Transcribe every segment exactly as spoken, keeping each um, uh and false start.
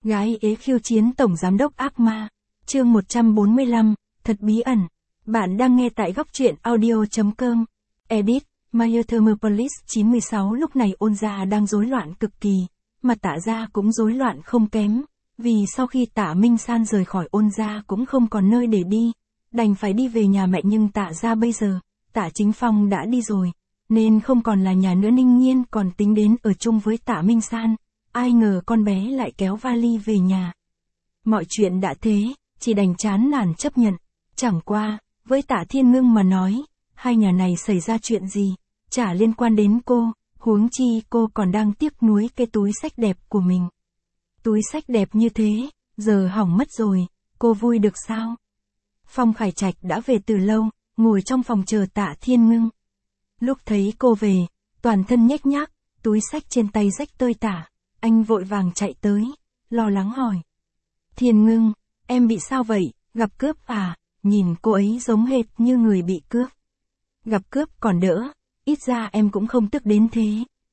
Gái ế khiêu chiến tổng giám đốc ác ma. Chương một trăm bốn mươi lăm, thật bí ẩn. Bạn đang nghe tại góc truyện audio chấm com. Edit, Maya Thermopolis chín mươi sáu. Lúc này Ôn gia đang rối loạn cực kỳ, mà Tạ gia cũng rối loạn không kém. Vì sau khi Tạ Minh San rời khỏi Ôn gia cũng không còn nơi để đi, đành phải đi về nhà mẹ, nhưng Tạ gia bây giờ, Tạ Chính Phong đã đi rồi, nên không còn là nhà nữa. Ninh Nhiên còn tính đến ở chung với Tạ Minh San, ai ngờ con bé lại kéo vali về nhà. Mọi chuyện đã thế, chỉ đành chán nản chấp nhận. Chẳng qua, với Tạ Thiên Ngưng mà nói, hai nhà này xảy ra chuyện gì, chả liên quan đến cô, huống chi cô còn đang tiếc nuối cái túi xách đẹp của mình. Túi xách đẹp như thế, giờ hỏng mất rồi, cô vui được sao? Phong Khải Trạch đã về từ lâu, ngồi trong phòng chờ Tạ Thiên Ngưng. Lúc thấy cô về, toàn thân nhếch nhác, túi xách trên tay rách tơi tả, anh vội vàng chạy tới, lo lắng hỏi. Thiên Ngưng, em bị sao vậy, gặp cướp à? Nhìn cô ấy giống hệt như người bị cướp. Gặp cướp còn đỡ, ít ra em cũng không tức đến thế.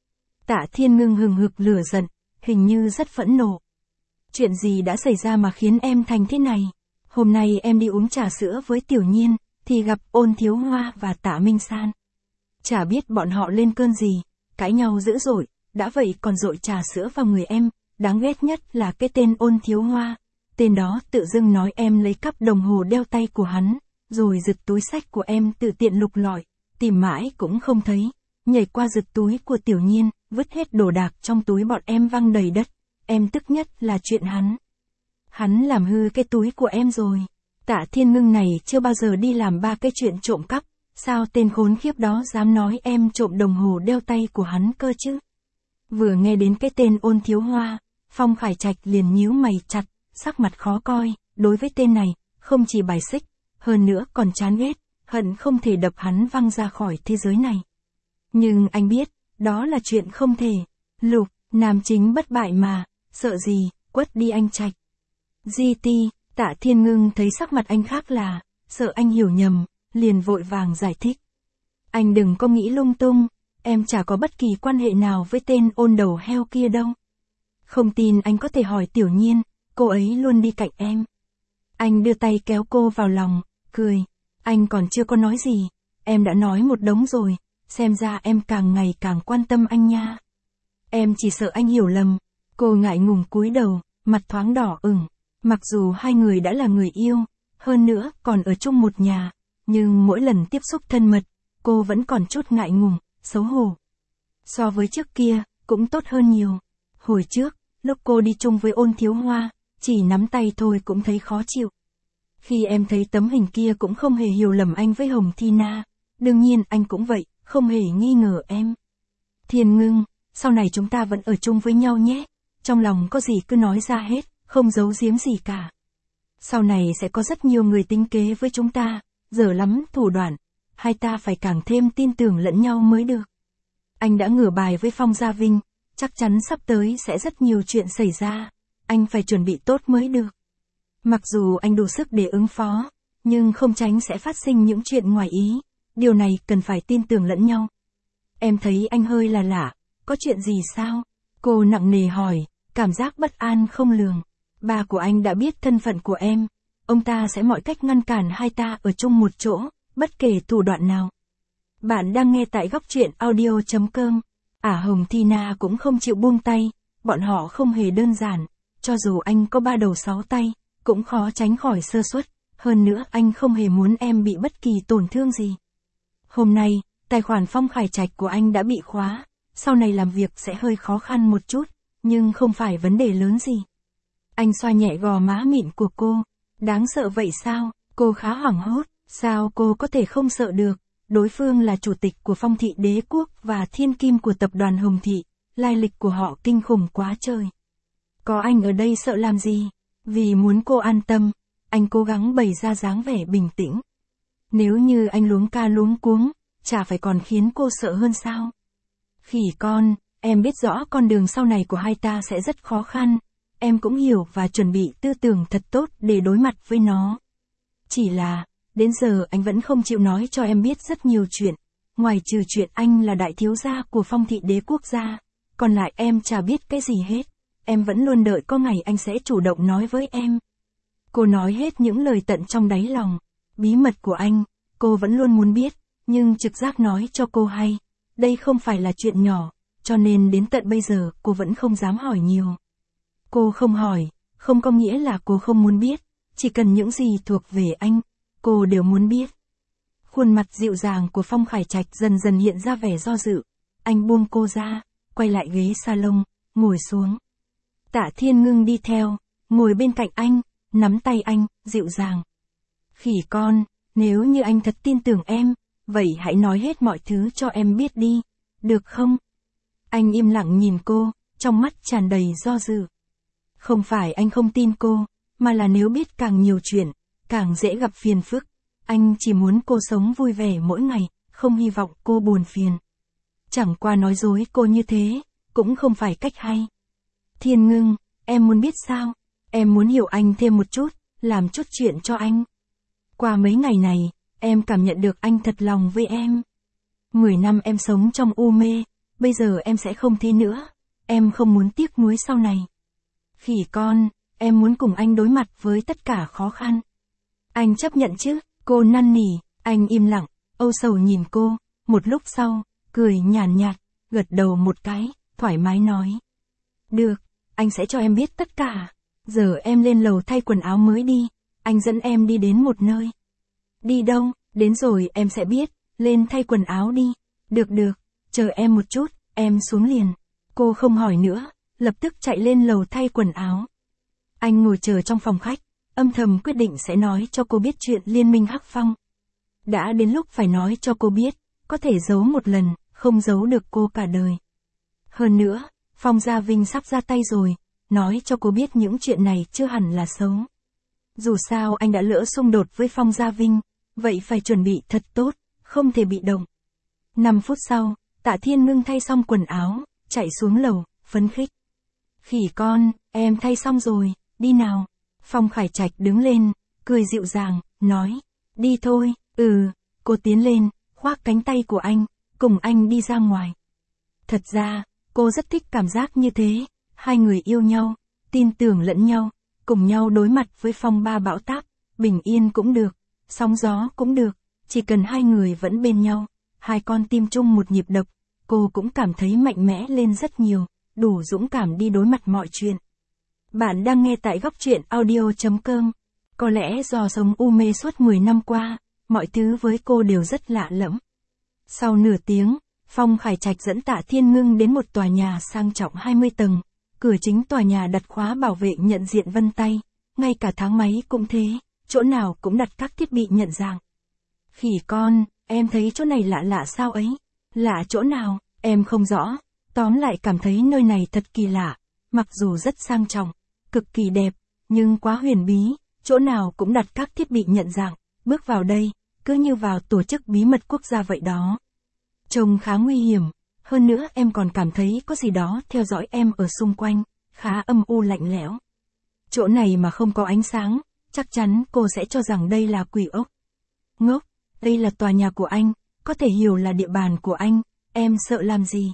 Tạ Thiên Ngưng hừng hực lửa giận, hình như rất phẫn nộ. Chuyện gì đã xảy ra mà khiến em thành thế này? Hôm nay em đi uống trà sữa với Tiểu Nhiên, thì gặp Ôn Thiếu Hoa và Tạ Minh San. Chả biết bọn họ lên cơn gì, cãi nhau dữ dội, đã vậy còn dội trà sữa vào người em. Đáng ghét nhất là cái tên Ôn Thiếu Hoa. Tên đó tự dưng nói em lấy cắp đồng hồ đeo tay của hắn, rồi giật túi xách của em, tự tiện lục lọi, tìm mãi cũng không thấy, nhảy qua giật túi của Tiểu Nhiên, vứt hết đồ đạc trong túi bọn em văng đầy đất. Em tức nhất là chuyện hắn. Hắn làm hư cái túi của em rồi. Tạ Thiên Ngưng này chưa bao giờ đi làm ba cái chuyện trộm cắp, sao tên khốn khiếp đó dám nói em trộm đồng hồ đeo tay của hắn cơ chứ? Vừa nghe đến cái tên Ôn Thiếu Hoa, Phong Khải Trạch liền nhíu mày chặt, sắc mặt khó coi. Đối với tên này, không chỉ bài xích, hơn nữa còn chán ghét, hận không thể đập hắn văng ra khỏi thế giới này. Nhưng anh biết, đó là chuyện không thể. Lục, nam chính bất bại mà, sợ gì, quất đi anh Trạch. giê tê, Tạ Thiên Ngưng thấy sắc mặt anh khác lạ, sợ anh hiểu nhầm, liền vội vàng giải thích. Anh đừng có nghĩ lung tung, em chả có bất kỳ quan hệ nào với tên Ôn đầu heo kia đâu. Không tin anh có thể hỏi Tiểu Nhiên, cô ấy luôn đi cạnh em. Anh đưa tay kéo cô vào lòng, cười. Anh còn chưa có nói gì, em đã nói một đống rồi, xem ra em càng ngày càng quan tâm anh nha. Em chỉ sợ anh hiểu lầm. Cô ngại ngùng cúi đầu, mặt thoáng đỏ ửng. Mặc dù hai người đã là người yêu, hơn nữa còn ở chung một nhà, nhưng mỗi lần tiếp xúc thân mật, cô vẫn còn chút ngại ngùng, xấu hổ. So với trước kia, cũng tốt hơn nhiều. Hồi trước, lúc cô đi chung với Ôn Thiếu Hoa, chỉ nắm tay thôi cũng thấy khó chịu. Khi em thấy tấm hình kia cũng không hề hiểu lầm anh với Hồng Thi Na, đương nhiên anh cũng vậy, không hề nghi ngờ em. Thiên Ngưng, sau này chúng ta vẫn ở chung với nhau nhé, trong lòng có gì cứ nói ra hết, không giấu giếm gì cả. Sau này sẽ có rất nhiều người tính kế với chúng ta, dở lắm thủ đoạn, hai ta phải càng thêm tin tưởng lẫn nhau mới được. Anh đã ngửa bài với Phong Gia Vinh, chắc chắn sắp tới sẽ rất nhiều chuyện xảy ra, anh phải chuẩn bị tốt mới được. Mặc dù anh đủ sức để ứng phó, nhưng không tránh sẽ phát sinh những chuyện ngoài ý, điều này cần phải tin tưởng lẫn nhau. Em thấy anh hơi là lạ, có chuyện gì sao? Cô nặng nề hỏi, cảm giác bất an không lường. Ba của anh đã biết thân phận của em, ông ta sẽ mọi cách ngăn cản hai ta ở chung một chỗ, bất kể thủ đoạn nào. Bạn đang nghe tại góc truyện audio chấm com. Ả Hồng Thi Na cũng không chịu buông tay, bọn họ không hề đơn giản, cho dù anh có ba đầu sáu tay, cũng khó tránh khỏi sơ suất, hơn nữa anh không hề muốn em bị bất kỳ tổn thương gì. Hôm nay, tài khoản Phong Khải Trạch của anh đã bị khóa, sau này làm việc sẽ hơi khó khăn một chút, nhưng không phải vấn đề lớn gì. Anh xoa nhẹ gò má mịn của cô. Đáng sợ vậy sao? Cô khá hoảng hốt. Sao cô có thể không sợ được? Đối phương là chủ tịch của Phong Thị Đế Quốc và thiên kim của tập đoàn Hồng Thị. Lai lịch của họ kinh khủng quá trời. Có anh ở đây sợ làm gì? Vì muốn cô an tâm, anh cố gắng bày ra dáng vẻ bình tĩnh. Nếu như anh luống ca luống cuống, chả phải còn khiến cô sợ hơn sao? Khỉ con, em biết rõ con đường sau này của hai ta sẽ rất khó khăn. Em cũng hiểu và chuẩn bị tư tưởng thật tốt để đối mặt với nó. Chỉ là, đến giờ anh vẫn không chịu nói cho em biết rất nhiều chuyện. Ngoài trừ chuyện anh là đại thiếu gia của Phong Thị Đế Quốc gia, còn lại em chả biết cái gì hết. em vẫn luôn đợi có ngày anh sẽ chủ động nói với em. Cô nói hết những lời tận trong đáy lòng. Bí mật của anh, cô vẫn luôn muốn biết, nhưng trực giác nói cho cô hay. Đây không phải là chuyện nhỏ, cho nên đến tận bây giờ cô vẫn không dám hỏi nhiều. Cô không hỏi, không có nghĩa là cô không muốn biết, chỉ cần những gì thuộc về anh, cô đều muốn biết. Khuôn mặt dịu dàng của Phong Khải Trạch dần dần hiện ra vẻ do dự. Anh buông cô ra, quay lại ghế salon, ngồi xuống. Tạ Thiên Ngưng đi theo, ngồi bên cạnh anh, nắm tay anh, dịu dàng. Khỉ con, nếu như anh thật tin tưởng em, vậy hãy nói hết mọi thứ cho em biết đi, được không? Anh im lặng nhìn cô, trong mắt tràn đầy do dự. Không phải anh không tin cô, mà là nếu biết càng nhiều chuyện, càng dễ gặp phiền phức. Anh chỉ muốn cô sống vui vẻ mỗi ngày, không hy vọng cô buồn phiền. Chẳng qua nói dối cô như thế, cũng không phải cách hay. Thiên Ngưng, em muốn biết sao? Em muốn hiểu anh thêm một chút, làm chút chuyện cho anh. Qua mấy ngày này, em cảm nhận được anh thật lòng với em. Mười năm em sống trong u mê, bây giờ em sẽ không thế nữa. Em không muốn tiếc nuối sau này. Khỉ con, em muốn cùng anh đối mặt với tất cả khó khăn. Anh chấp nhận chứ? Cô năn nỉ, anh im lặng, âu sầu nhìn cô, một lúc sau, cười nhàn nhạt, gật đầu một cái, thoải mái nói. Được, anh sẽ cho em biết tất cả. Giờ em lên lầu thay quần áo mới đi, anh dẫn em đi đến một nơi. Đi đâu? Đến rồi em sẽ biết, lên thay quần áo đi. Được được, chờ em một chút, em xuống liền. Cô không hỏi nữa, lập tức chạy lên lầu thay quần áo. Anh ngồi chờ trong phòng khách, âm thầm quyết định sẽ nói cho cô biết chuyện Liên minh Hắc Phong. Đã đến lúc phải nói cho cô biết, có thể giấu một lần, không giấu được cô cả đời. Hơn nữa, Phong Gia Vinh sắp ra tay rồi, nói cho cô biết những chuyện này chưa hẳn là xấu. Dù sao anh đã lỡ xung đột với Phong Gia Vinh, vậy phải chuẩn bị thật tốt, không thể bị động. Năm phút sau, Tạ Thiên Ngưng thay xong quần áo, chạy xuống lầu, phấn khích. Khỉ con, em thay xong rồi, đi nào. Phong Khải Trạch đứng lên, cười dịu dàng, nói, đi thôi, ừ, cô tiến lên, khoác cánh tay của anh, cùng anh đi ra ngoài. Thật ra, cô rất thích cảm giác như thế, hai người yêu nhau, tin tưởng lẫn nhau, cùng nhau đối mặt với phong ba bão táp, bình yên cũng được, sóng gió cũng được, chỉ cần hai người vẫn bên nhau, hai con tim chung một nhịp đập, cô cũng cảm thấy mạnh mẽ lên rất nhiều, đủ dũng cảm đi đối mặt mọi chuyện. Bạn đang nghe tại góc truyện audio chấm com. Có lẽ do sống u mê suốt mười năm qua, mọi thứ với cô đều rất lạ lẫm. Sau nửa tiếng, Phong Khải Trạch dẫn Tạ Thiên Ngưng đến một tòa nhà sang trọng hai mươi tầng. Cửa chính tòa nhà đặt khóa bảo vệ nhận diện vân tay, ngay cả thang máy cũng thế, chỗ nào cũng đặt các thiết bị nhận dạng. Khỉ con, em thấy chỗ này lạ lạ sao ấy? Lạ chỗ nào, em không rõ, tóm lại cảm thấy nơi này thật kỳ lạ, mặc dù rất sang trọng, cực kỳ đẹp, nhưng quá huyền bí, chỗ nào cũng đặt các thiết bị nhận dạng, bước vào đây, cứ như vào tổ chức bí mật quốc gia vậy đó. Trông khá nguy hiểm, hơn nữa em còn cảm thấy có gì đó theo dõi em ở xung quanh, khá âm u lạnh lẽo. Chỗ này mà không có ánh sáng, chắc chắn cô sẽ cho rằng đây là quỷ ốc. Ngốc, đây là tòa nhà của anh, có thể hiểu là địa bàn của anh, em sợ làm gì?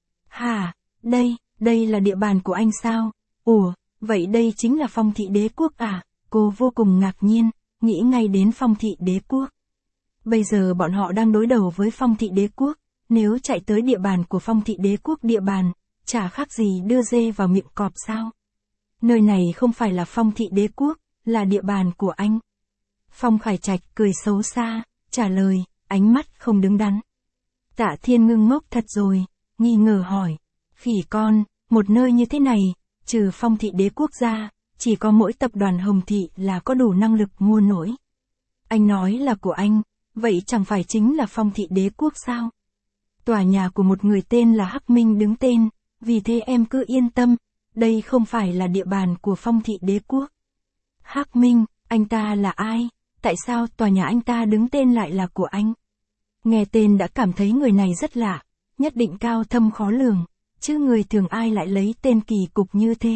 Hả, đây, đây là địa bàn của anh sao? Ủa, vậy đây chính là Phong Thị Đế Quốc à? Cô vô cùng ngạc nhiên, nghĩ ngay đến Phong Thị Đế Quốc. Bây giờ bọn họ đang đối đầu với Phong Thị Đế Quốc, nếu chạy tới địa bàn của Phong Thị Đế Quốc địa bàn, chả khác gì đưa dê vào miệng cọp sao? Nơi này không phải là Phong Thị Đế Quốc, là địa bàn của anh. Phong Khải Trạch cười xấu xa, trả lời, ánh mắt không đứng đắn. Tạ Thiên Ngưng ngốc thật rồi, nghi ngờ hỏi, khỉ con, một nơi như thế này, trừ Phong Thị Đế Quốc ra, chỉ có mỗi tập đoàn Hồng Thị là có đủ năng lực mua nổi. Anh nói là của anh, vậy chẳng phải chính là Phong Thị Đế Quốc sao? Tòa nhà của một người tên là Hắc Minh đứng tên, vì thế em cứ yên tâm, đây không phải là địa bàn của Phong Thị Đế Quốc. Hắc Minh, anh ta là ai? Tại sao tòa nhà anh ta đứng tên lại là của anh? Nghe tên đã cảm thấy người này rất lạ, nhất định cao thâm khó lường, chứ người thường ai lại lấy tên kỳ cục như thế.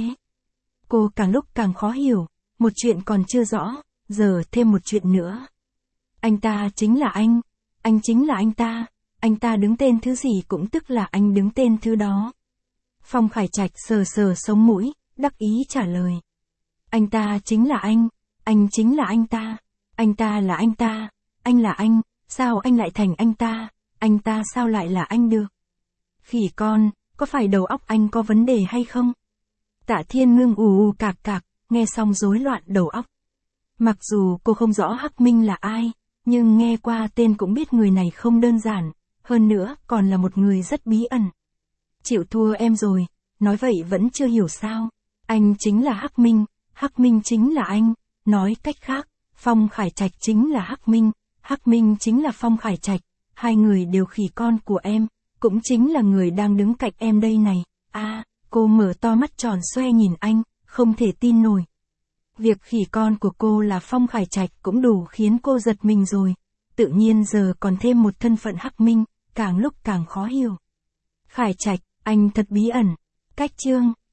Cô càng lúc càng khó hiểu, một chuyện còn chưa rõ, giờ thêm một chuyện nữa. Anh ta chính là anh, anh chính là anh ta, anh ta đứng tên thứ gì cũng tức là anh đứng tên thứ đó. Phong Khải Trạch sờ sờ sống mũi, đắc ý trả lời. Anh ta chính là anh, anh chính là anh ta, anh ta là anh ta, anh là anh, sao anh lại thành anh ta, anh ta sao lại là anh được? Khỉ con, có phải đầu óc anh có vấn đề hay không? Tạ Thiên Ngưng ù ù cạc cạc, nghe xong rối loạn đầu óc. Mặc dù cô không rõ Hắc Minh là ai, nhưng nghe qua tên cũng biết người này không đơn giản, hơn nữa còn là một người rất bí ẩn. Chịu thua em rồi, nói vậy vẫn chưa hiểu sao? Anh chính là Hắc Minh, Hắc Minh chính là anh, nói cách khác, Phong Khải Trạch chính là Hắc Minh, Hắc Minh chính là Phong Khải Trạch, hai người đều khỉ con của em, cũng chính là người đang đứng cạnh em đây này. A, à, cô mở to mắt tròn xoe nhìn anh, không thể tin nổi. Việc khỉ con của cô là Phong Khải Trạch cũng đủ khiến cô giật mình rồi, tự nhiên giờ còn thêm một thân phận Hắc Minh, càng lúc càng khó hiểu. Khải Trạch, anh thật bí ẩn. Cách chương